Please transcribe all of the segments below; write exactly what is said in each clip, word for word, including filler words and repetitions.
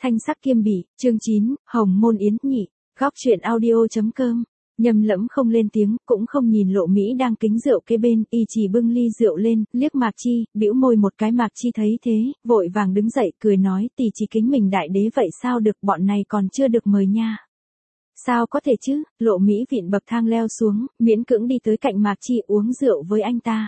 Thanh sắc kiêm bỉ, chương chín, Hồng môn yến nhị, góc truyện audio.com. Nhâm Lẫm không lên tiếng, cũng không nhìn Lộ Mỹ đang kính rượu kế bên, y chỉ bưng ly rượu lên, liếc Mạc Chi, bĩu môi một cái. Mạc Chi thấy thế, vội vàng đứng dậy, cười nói, tỷ chỉ kính mình đại đế vậy sao được, bọn này còn chưa được mời nha. Sao có thể chứ, Lộ Mỹ vịn bậc thang leo xuống, miễn cưỡng đi tới cạnh Mạc Chi uống rượu với anh ta.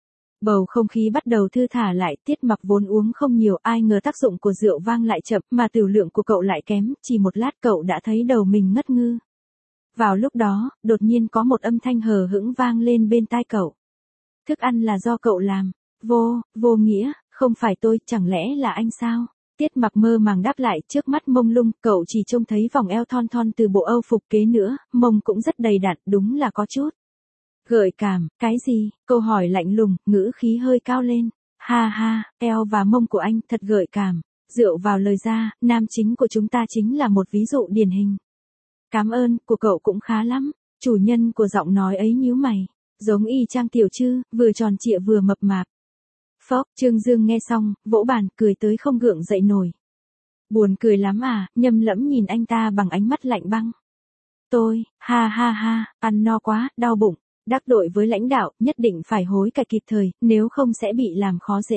Bầu không khí bắt đầu thư thả lại, Tiết Mặc vốn uống không nhiều, ai ngờ tác dụng của rượu vang lại chậm, mà tiểu lượng của cậu lại kém, chỉ một lát cậu đã thấy đầu mình ngất ngư. Vào lúc đó, đột nhiên có một âm thanh hờ hững vang lên bên tai cậu. Thức ăn là do cậu làm. Vô, vô nghĩa, không phải tôi, chẳng lẽ là anh sao? Tiết Mặc mơ màng đáp lại, trước mắt mông lung, cậu chỉ trông thấy vòng eo thon thon từ bộ âu phục kế nữa, mông cũng rất đầy đặn, đúng là có chút gợi cảm. Cái gì? Câu hỏi lạnh lùng, ngữ khí hơi cao lên. Ha ha, eo và mông của anh thật gợi cảm. Rượu vào lời ra, nam chính của chúng ta chính là một ví dụ điển hình. Cảm ơn, của cậu cũng khá lắm. Chủ nhân của giọng nói ấy nhíu mày, giống y chang Tiểu Trư, vừa tròn trịa vừa mập mạp. Phốc, Trương Dương nghe xong, vỗ bàn, cười tới không gượng dậy nổi. Buồn cười lắm à? Nhâm Lẫm nhìn anh ta bằng ánh mắt lạnh băng. Tôi, ha ha ha, ăn no quá, đau bụng. Đắc tội với lãnh đạo, nhất định phải hối cải kịp thời, nếu không sẽ bị làm khó dễ.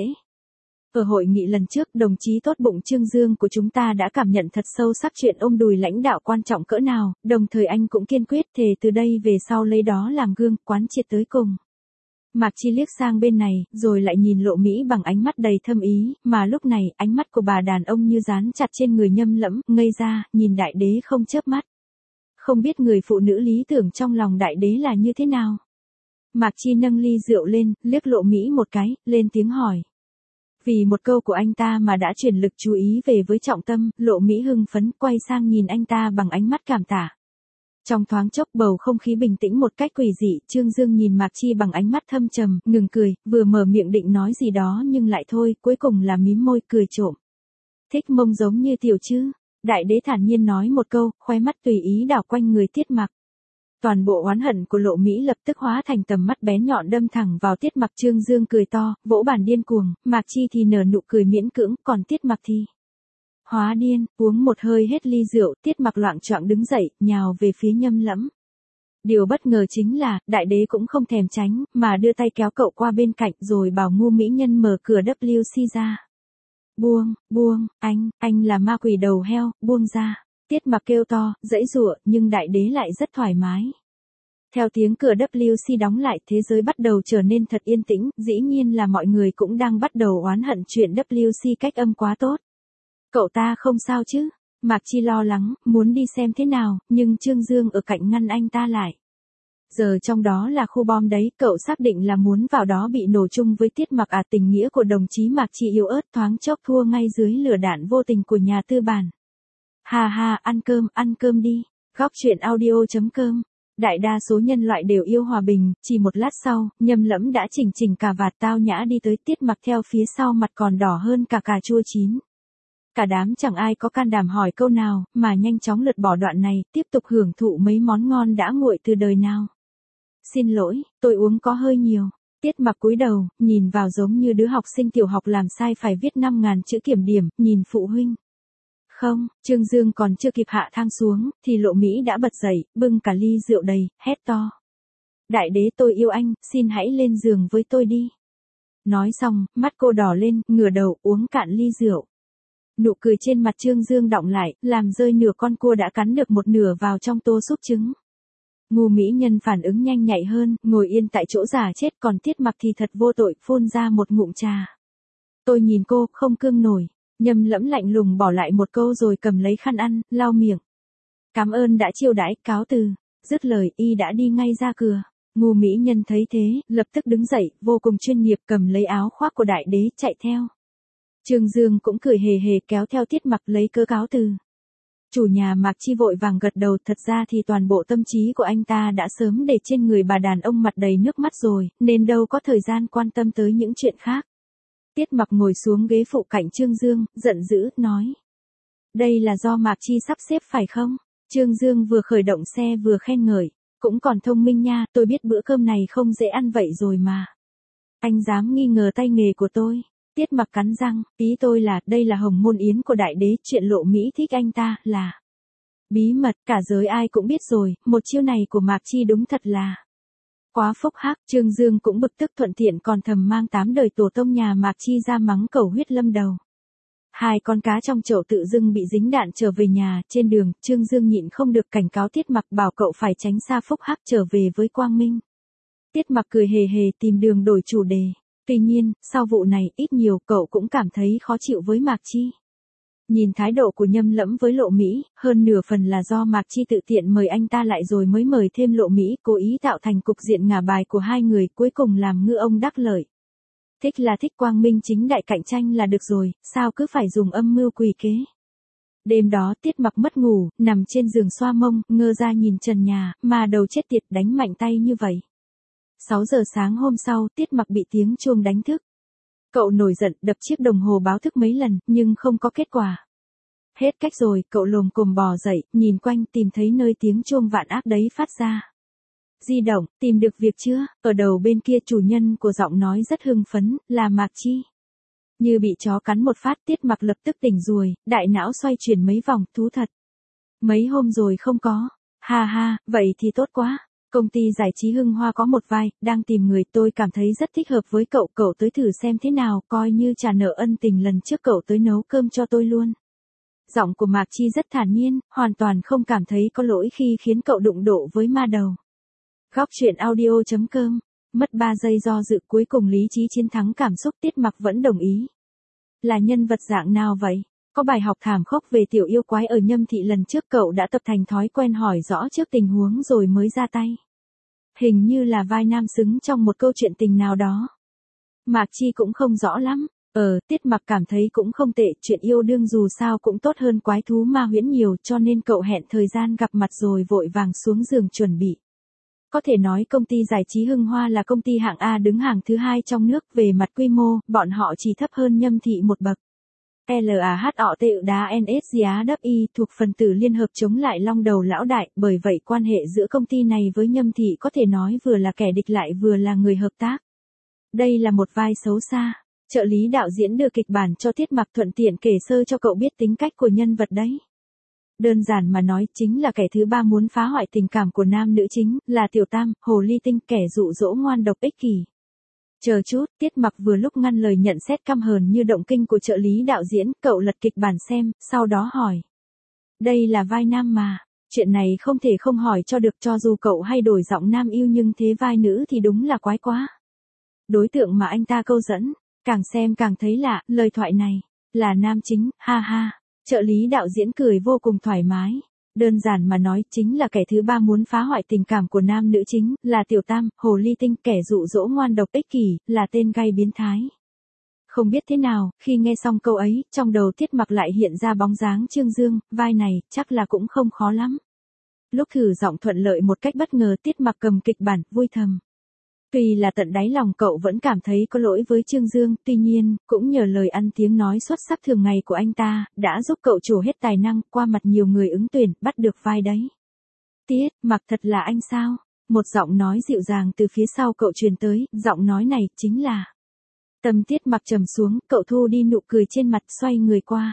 Ở hội nghị lần trước, đồng chí tốt bụng Trương Dương của chúng ta đã cảm nhận thật sâu sắc chuyện ôm đùi lãnh đạo quan trọng cỡ nào, đồng thời anh cũng kiên quyết thề từ đây về sau lấy đó làm gương, quán triệt tới cùng. Mạc Chi liếc sang bên này, rồi lại nhìn Lộ Mỹ bằng ánh mắt đầy thâm ý, mà lúc này, ánh mắt của bà đàn ông như dán chặt trên người Nhâm Lẫm, ngây ra, nhìn đại đế không chớp mắt. Không biết người phụ nữ lý tưởng trong lòng đại đế là như thế nào. Mạc Chi nâng ly rượu lên, liếc Lộ Mỹ một cái, lên tiếng hỏi. Vì một câu của anh ta mà đã chuyển lực chú ý về với trọng tâm, Lộ Mỹ hưng phấn quay sang nhìn anh ta bằng ánh mắt cảm tạ. Trong thoáng chốc bầu không khí bình tĩnh một cách quỷ dị, Trương Dương nhìn Mạc Chi bằng ánh mắt thâm trầm, ngừng cười, vừa mở miệng định nói gì đó nhưng lại thôi, cuối cùng là mím môi cười trộm. Thích mông giống như Tiểu Trư. Đại đế thản nhiên nói một câu, khóe mắt tùy ý đảo quanh người Tiết Mặc. Toàn bộ oán hận của Lộ Mỹ lập tức hóa thành tầm mắt bén nhọn đâm thẳng vào Tiết Mặc. Trương Dương cười to, vỗ bàn điên cuồng, Mạc Chi thì nở nụ cười miễn cưỡng, còn Tiết Mặc thì hóa điên, uống một hơi hết ly rượu, Tiết Mặc loạng choạng đứng dậy, nhào về phía Nhâm Lẫm. Điều bất ngờ chính là, đại đế cũng không thèm tránh, mà đưa tay kéo cậu qua bên cạnh rồi bảo ngu mỹ nhân mở cửa W C ra. Buông, buông, anh, anh là ma quỷ đầu heo, buông ra. Tiết Mặc kêu to, giãy giụa, nhưng đại đế lại rất thoải mái. Theo tiếng cửa W C đóng lại, thế giới bắt đầu trở nên thật yên tĩnh, dĩ nhiên là mọi người cũng đang bắt đầu oán hận chuyện W C cách âm quá tốt. Cậu ta không sao chứ? Mạc Chi lo lắng, muốn đi xem thế nào, nhưng Trương Dương ở cạnh ngăn anh ta lại. Giờ trong đó là khu bom đấy, cậu xác định là muốn vào đó bị nổ chung với Tiết Mặc à? Tình nghĩa của đồng chí Mạc Chi yếu ớt thoáng chốc thua ngay dưới lửa đạn vô tình của nhà tư bản. Hà hà, ăn cơm, ăn cơm đi. Góc truyện audio.com. Đại đa số nhân loại đều yêu hòa bình, chỉ một lát sau, Nhâm Lẫm đã chỉnh chỉnh cà vạt tao nhã đi tới, Tiết Mặc theo phía sau, mặt còn đỏ hơn cả cà chua chín. Cả đám chẳng ai có can đảm hỏi câu nào, mà nhanh chóng lượt bỏ đoạn này, tiếp tục hưởng thụ mấy món ngon đã nguội từ đời nào. Xin lỗi, tôi uống có hơi nhiều. Tiết Mặc cúi đầu, nhìn vào giống như đứa học sinh tiểu học làm sai phải viết năm ngàn chữ kiểm điểm, nhìn phụ huynh. Không, Trương Dương còn chưa kịp hạ thang xuống, thì Lộ Mỹ đã bật dậy, bưng cả ly rượu đầy, hét to. Đại đế tôi yêu anh, xin hãy lên giường với tôi đi. Nói xong, mắt cô đỏ lên, ngửa đầu, uống cạn ly rượu. Nụ cười trên mặt Trương Dương đọng lại, làm rơi nửa con cua đã cắn được một nửa vào trong tô súp trứng. Ngu mỹ nhân phản ứng nhanh nhạy hơn, ngồi yên tại chỗ giả chết, còn Tiết Mặc thì thật vô tội, phun ra một ngụm trà. Tôi nhìn cô, không cương nổi. Nhâm Lẫm lạnh lùng bỏ lại một câu rồi cầm lấy khăn ăn, lau miệng. Cảm ơn đã chiêu đãi, cáo từ. Dứt lời, y đã đi ngay ra cửa. Ngu mỹ nhân thấy thế, lập tức đứng dậy, vô cùng chuyên nghiệp, cầm lấy áo khoác của đại đế, chạy theo. Trương Dương cũng cười hề hề kéo theo Tiết Mặc lấy cớ cáo từ. Chủ nhà Mạc Chi vội vàng gật đầu, thật ra thì toàn bộ tâm trí của anh ta đã sớm để trên người bà đàn ông mặt đầy nước mắt rồi, nên đâu có thời gian quan tâm tới những chuyện khác. Tiết Mặc ngồi xuống ghế phụ cạnh Trương Dương, giận dữ, nói. Đây là do Mạc Chi sắp xếp phải không? Trương Dương vừa khởi động xe vừa khen ngợi. Cũng còn thông minh nha, tôi biết bữa cơm này không dễ ăn vậy rồi mà. Anh dám nghi ngờ tay nghề của tôi. Tiết Mặc cắn răng, ý tôi là, đây là hồng môn yến của đại đế, chuyện Lộ Mỹ thích anh ta, là bí mật, cả giới ai cũng biết rồi, một chiêu này của Mạc Chi đúng thật là quá phúc hắc. Trương Dương cũng bực tức, thuận tiện còn thầm mang tám đời tổ tông nhà Mạc Chi ra mắng cầu huyết lâm đầu. Hai con cá trong chậu tự dưng bị dính đạn trở về nhà, trên đường, Trương Dương nhịn không được cảnh cáo Tiết Mặc, bảo cậu phải tránh xa phúc hắc trở về với Quang Minh. Tiết Mặc cười hề hề tìm đường đổi chủ đề. Tuy nhiên, sau vụ này, ít nhiều cậu cũng cảm thấy khó chịu với Mạc Chi. Nhìn thái độ của Nhâm Lẫm với Lộ Mỹ, hơn nửa phần là do Mạc Chi tự tiện mời anh ta lại rồi mới mời thêm Lộ Mỹ, cố ý tạo thành cục diện ngả bài của hai người, cuối cùng làm ngư ông đắc lợi. Thích là thích, quang minh chính đại cạnh tranh là được rồi, sao cứ phải dùng âm mưu quỷ kế. Đêm đó Tiết Mặc mất ngủ, nằm trên giường xoa mông, ngơ ra nhìn trần nhà, mà đầu chết tiệt đánh mạnh tay như vậy. sáu giờ sáng hôm sau, Tiết Mặc bị tiếng chuông đánh thức. Cậu nổi giận, đập chiếc đồng hồ báo thức mấy lần, nhưng không có kết quả. Hết cách rồi, cậu lồm cồm bò dậy, nhìn quanh tìm thấy nơi tiếng chuông vạn ác đấy phát ra. Di động, tìm được việc chưa? Ở đầu bên kia chủ nhân của giọng nói rất hưng phấn, là Mạc Chi. Như bị chó cắn một phát, Tiết Mặc lập tức tỉnh ruồi, đại não xoay chuyển mấy vòng, thú thật. Mấy hôm rồi không có. Ha ha, vậy thì tốt quá. Công ty giải trí Hưng Hoa có một vai, đang tìm người, tôi cảm thấy rất thích hợp với cậu, cậu tới thử xem thế nào, coi như trả nợ ân tình lần trước cậu tới nấu cơm cho tôi luôn. Giọng của Mạc Chi rất thản nhiên, hoàn toàn không cảm thấy có lỗi khi khiến cậu đụng độ với ma đầu. Góc truyện audio chấm com, mất ba giây do dự, cuối cùng lý trí chiến thắng cảm xúc, Tiết Mặc vẫn đồng ý. Là nhân vật dạng nào vậy? Có bài học thảm khốc về tiểu yêu quái ở Nhâm Thị lần trước, cậu đã tập thành thói quen hỏi rõ trước tình huống rồi mới ra tay. Hình như là vai nam xứng trong một câu chuyện tình nào đó. Mạc Chi cũng không rõ lắm. Ờ, Tiết Mặc cảm thấy cũng không tệ, chuyện yêu đương dù sao cũng tốt hơn quái thú ma huyễn nhiều, cho nên cậu hẹn thời gian gặp mặt rồi vội vàng xuống giường chuẩn bị. Có thể nói công ty giải trí Hưng Hoa là công ty hạng A đứng hàng thứ hai trong nước, về mặt quy mô, bọn họ chỉ thấp hơn Nhâm Thị một bậc. lờ a hát o tê đá en ét giê á đắp i thuộc phần tử liên hợp chống lại Long Đầu lão đại, bởi vậy quan hệ giữa công ty này với Nhâm Thị có thể nói vừa là kẻ địch lại vừa là người hợp tác. Đây là một vai xấu xa. Trợ lý đạo diễn đưa kịch bản cho Tiết Mặc, thuận tiện kể sơ cho cậu biết tính cách của nhân vật đấy. Đơn giản mà nói, chính là kẻ thứ ba muốn phá hoại tình cảm của nam nữ chính, là Tiểu Tam, hồ ly tinh, kẻ dụ dỗ ngoan độc ích kỷ. Chờ chút, Tiết Mặc vừa lúc ngăn lời nhận xét căm hờn như động kinh của trợ lý đạo diễn, cậu lật kịch bản xem, sau đó hỏi. Đây là vai nam mà, chuyện này không thể không hỏi cho được, cho dù cậu hay đổi giọng nam yêu nhưng thế vai nữ thì đúng là quái quá. Đối tượng mà anh ta câu dẫn, càng xem càng thấy lạ, lời thoại này, là nam chính, ha ha. Trợ lý đạo diễn cười vô cùng thoải mái. Đơn giản mà nói, chính là kẻ thứ ba muốn phá hoại tình cảm của nam nữ chính, là Tiểu Tam, hồ ly tinh, kẻ dụ dỗ ngoan độc ích kỷ, là tên gay biến thái. Không biết thế nào, khi nghe xong câu ấy, trong đầu Tiết Mặc lại hiện ra bóng dáng Trương Dương, vai này, chắc là cũng không khó lắm. Lúc thử giọng thuận lợi một cách bất ngờ, Tiết Mặc cầm kịch bản, vui thầm. Tuy là tận đáy lòng cậu vẫn cảm thấy có lỗi với Trương Dương, tuy nhiên, cũng nhờ lời ăn tiếng nói xuất sắc thường ngày của anh ta, đã giúp cậu trổ hết tài năng, qua mặt nhiều người ứng tuyển, bắt được vai đấy. Tiết Mặc thật là anh sao? Một giọng nói dịu dàng từ phía sau cậu truyền tới, giọng nói này, chính là. Tâm Tiết Mặc trầm xuống, cậu thu đi nụ cười trên mặt, xoay người qua.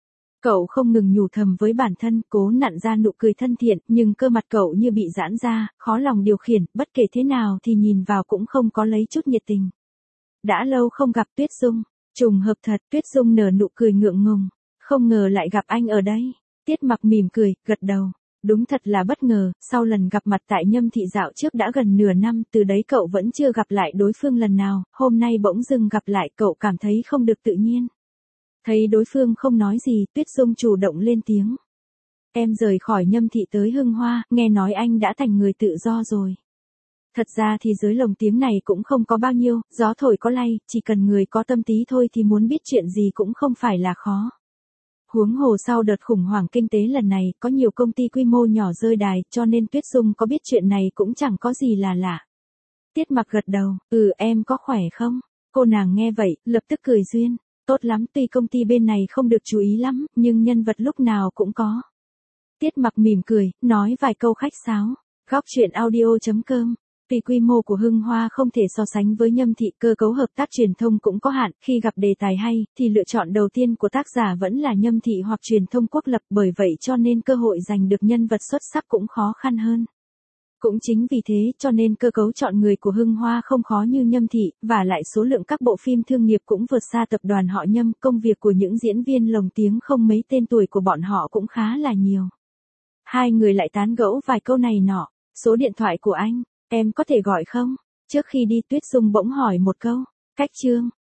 Cậu không ngừng nhủ thầm với bản thân, cố nặn ra nụ cười thân thiện, nhưng cơ mặt cậu như bị giãn ra, khó lòng điều khiển, bất kể thế nào thì nhìn vào cũng không có lấy chút nhiệt tình. Đã lâu không gặp Tuyết Dung, trùng hợp thật, Tuyết Dung nở nụ cười ngượng ngùng, không ngờ lại gặp anh ở đây. Tiết Mặc mỉm cười, gật đầu, đúng thật là bất ngờ, sau lần gặp mặt tại Nhâm Thị dạo trước đã gần nửa năm, từ đấy cậu vẫn chưa gặp lại đối phương lần nào, hôm nay bỗng dưng gặp lại, cậu cảm thấy không được tự nhiên. Thấy đối phương không nói gì, Tuyết Dung chủ động lên tiếng. Em rời khỏi Nhâm Thị tới Hưng Hoa, nghe nói anh đã thành người tự do rồi. Thật ra thì dưới lồng tiếng này cũng không có bao nhiêu, gió thổi có lay, chỉ cần người có tâm tí thôi thì muốn biết chuyện gì cũng không phải là khó. Huống hồ sau đợt khủng hoảng kinh tế lần này, có nhiều công ty quy mô nhỏ rơi đài, cho nên Tuyết Dung có biết chuyện này cũng chẳng có gì là lạ. Tiết Mặc gật đầu, ừ em có khỏe không? Cô nàng nghe vậy, lập tức cười duyên. Tốt lắm, tuy công ty bên này không được chú ý lắm, nhưng nhân vật lúc nào cũng có. Tiết Mặc mỉm cười, nói vài câu khách sáo. Góc truyện audio chấm com Vì quy mô của Hưng Hoa không thể so sánh với Nhâm Thị, cơ cấu hợp tác truyền thông cũng có hạn, khi gặp đề tài hay, thì lựa chọn đầu tiên của tác giả vẫn là Nhâm Thị hoặc truyền thông quốc lập, bởi vậy cho nên cơ hội giành được nhân vật xuất sắc cũng khó khăn hơn. Cũng chính vì thế cho nên cơ cấu chọn người của Hưng Hoa không khó như Nhâm Thị, và lại số lượng các bộ phim thương nghiệp cũng vượt xa tập đoàn họ Nhâm, công việc của những diễn viên lồng tiếng không mấy tên tuổi của bọn họ cũng khá là nhiều. Hai người lại tán gẫu vài câu này nọ, số điện thoại của anh, em có thể gọi không? Trước khi đi Tuyết Dung bỗng hỏi một câu, cách Trương,